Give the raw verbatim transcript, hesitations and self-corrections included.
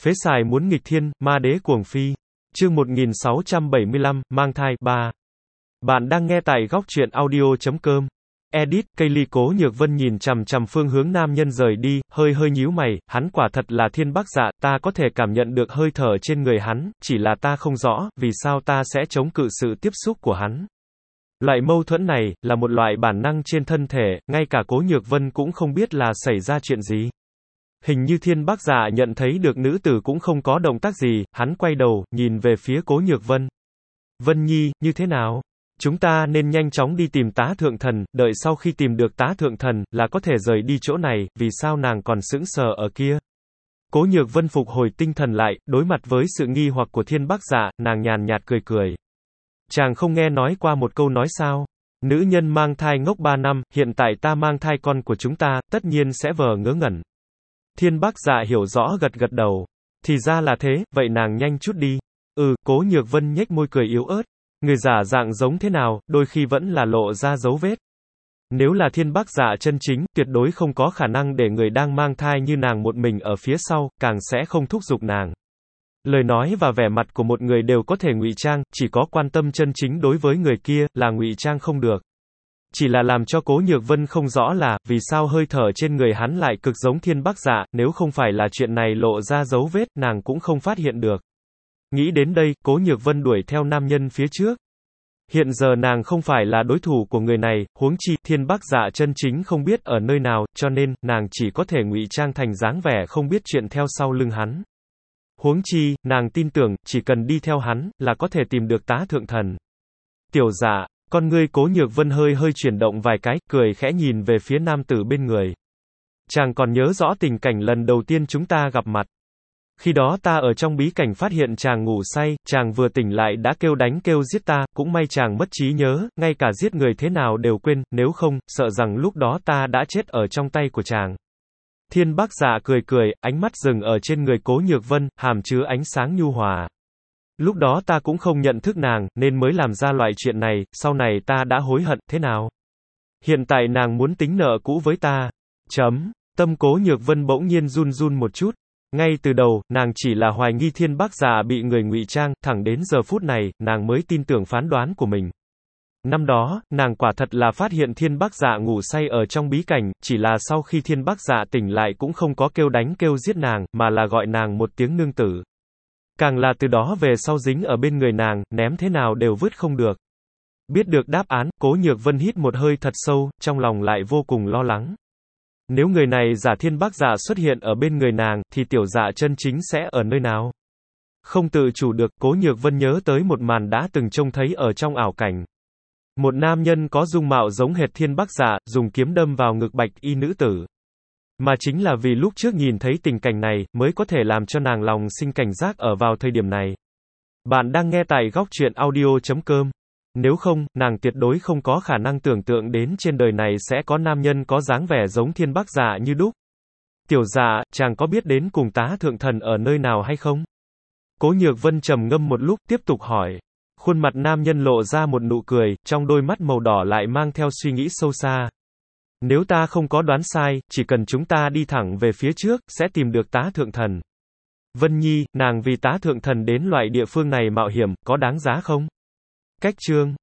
Phế xài muốn nghịch thiên, ma đế cuồng phi. Chương một nghìn sáu trăm bảy mươi lăm, mang thai, ba. Bạn đang nghe tại góc truyện audio chấm com. Edit, Kaylee. Cố Nhược Vân nhìn chằm chằm phương hướng nam nhân rời đi, hơi hơi nhíu mày, hắn quả thật là thiên bác dạ, ta có thể cảm nhận được hơi thở trên người hắn, chỉ là ta không rõ, vì sao ta sẽ chống cự sự tiếp xúc của hắn. Loại mâu thuẫn này, là một loại bản năng trên thân thể, ngay cả Cố Nhược Vân cũng không biết là xảy ra chuyện gì. Hình như thiên bác dạ nhận thấy được nữ tử cũng không có động tác gì, hắn quay đầu, nhìn về phía Cố Nhược Vân. Vân Nhi, như thế nào? Chúng ta nên nhanh chóng đi tìm tá thượng thần, đợi sau khi tìm được tá thượng thần, là có thể rời đi chỗ này, vì sao nàng còn sững sờ ở kia? Cố Nhược Vân phục hồi tinh thần lại, đối mặt với sự nghi hoặc của thiên bác dạ, nàng nhàn nhạt cười cười. Chàng không nghe nói qua một câu nói sao? Nữ nhân mang thai ngốc ba năm, hiện tại ta mang thai con của chúng ta, tất nhiên sẽ vờ ngớ ngẩn. Thiên bác dạ hiểu rõ gật gật đầu. Thì ra là thế, vậy nàng nhanh chút đi. Ừ, Cố Nhược Vân nhếch môi cười yếu ớt. Người giả dạng giống thế nào, đôi khi vẫn là lộ ra dấu vết. Nếu là thiên bác dạ chân chính, tuyệt đối không có khả năng để người đang mang thai như nàng một mình ở phía sau, càng sẽ không thúc giục nàng. Lời nói và vẻ mặt của một người đều có thể ngụy trang, chỉ có quan tâm chân chính đối với người kia, là ngụy trang không được. Chỉ là làm cho Cố Nhược Vân không rõ là, vì sao hơi thở trên người hắn lại cực giống thiên bác dạ, nếu không phải là chuyện này lộ ra dấu vết, nàng cũng không phát hiện được. Nghĩ đến đây, Cố Nhược Vân đuổi theo nam nhân phía trước. Hiện giờ nàng không phải là đối thủ của người này, huống chi, thiên bác dạ chân chính không biết ở nơi nào, cho nên, nàng chỉ có thể ngụy trang thành dáng vẻ không biết chuyện theo sau lưng hắn. Huống chi, nàng tin tưởng, chỉ cần đi theo hắn, là có thể tìm được tá thượng thần. Tiểu dạ, con ngươi Cố Nhược Vân hơi hơi chuyển động vài cái, cười khẽ nhìn về phía nam tử bên người. Chàng còn nhớ rõ tình cảnh lần đầu tiên chúng ta gặp mặt. Khi đó ta ở trong bí cảnh phát hiện chàng ngủ say, chàng vừa tỉnh lại đã kêu đánh kêu giết ta, cũng may chàng mất trí nhớ, ngay cả giết người thế nào đều quên, nếu không, sợ rằng lúc đó ta đã chết ở trong tay của chàng. Thiên bác dạ cười cười, ánh mắt dừng ở trên người Cố Nhược Vân, hàm chứa ánh sáng nhu hòa. Lúc đó ta cũng không nhận thức nàng, nên mới làm ra loại chuyện này, sau này ta đã hối hận, thế nào? Hiện tại nàng muốn tính nợ cũ với ta. Chấm. Tâm Cố Nhược Vân bỗng nhiên run run một chút. Ngay từ đầu, nàng chỉ là hoài nghi thiên bác dạ bị người ngụy trang, thẳng đến giờ phút này, nàng mới tin tưởng phán đoán của mình. Năm đó, nàng quả thật là phát hiện thiên bác dạ ngủ say ở trong bí cảnh, chỉ là sau khi thiên bác dạ tỉnh lại cũng không có kêu đánh kêu giết nàng, mà là gọi nàng một tiếng nương tử. Càng là từ đó về sau dính ở bên người nàng, ném thế nào đều vứt không được. Biết được đáp án, Cố Nhược Vân hít một hơi thật sâu, trong lòng lại vô cùng lo lắng. Nếu người này giả thiên bác dạ xuất hiện ở bên người nàng, thì tiểu dạ chân chính sẽ ở nơi nào? Không tự chủ được, Cố Nhược Vân nhớ tới một màn đã từng trông thấy ở trong ảo cảnh. Một nam nhân có dung mạo giống hệt thiên bác dạ, dùng kiếm đâm vào ngực bạch y nữ tử. Mà chính là vì lúc trước nhìn thấy tình cảnh này, mới có thể làm cho nàng lòng sinh cảnh giác ở vào thời điểm này. Bạn đang nghe tại góc truyện audio chấm com. Nếu không, nàng tuyệt đối không có khả năng tưởng tượng đến trên đời này sẽ có nam nhân có dáng vẻ giống thiên bác dạ như đúc. Tiểu dạ, chàng có biết đến cùng tá thượng thần ở nơi nào hay không? Cố Nhược Vân trầm ngâm một lúc, tiếp tục hỏi. Khuôn mặt nam nhân lộ ra một nụ cười, trong đôi mắt màu đỏ lại mang theo suy nghĩ sâu xa. Nếu ta không có đoán sai, chỉ cần chúng ta đi thẳng về phía trước, sẽ tìm được tá thượng thần. Vân Nhi, nàng vì tá thượng thần đến loại địa phương này mạo hiểm, có đáng giá không? Cách chương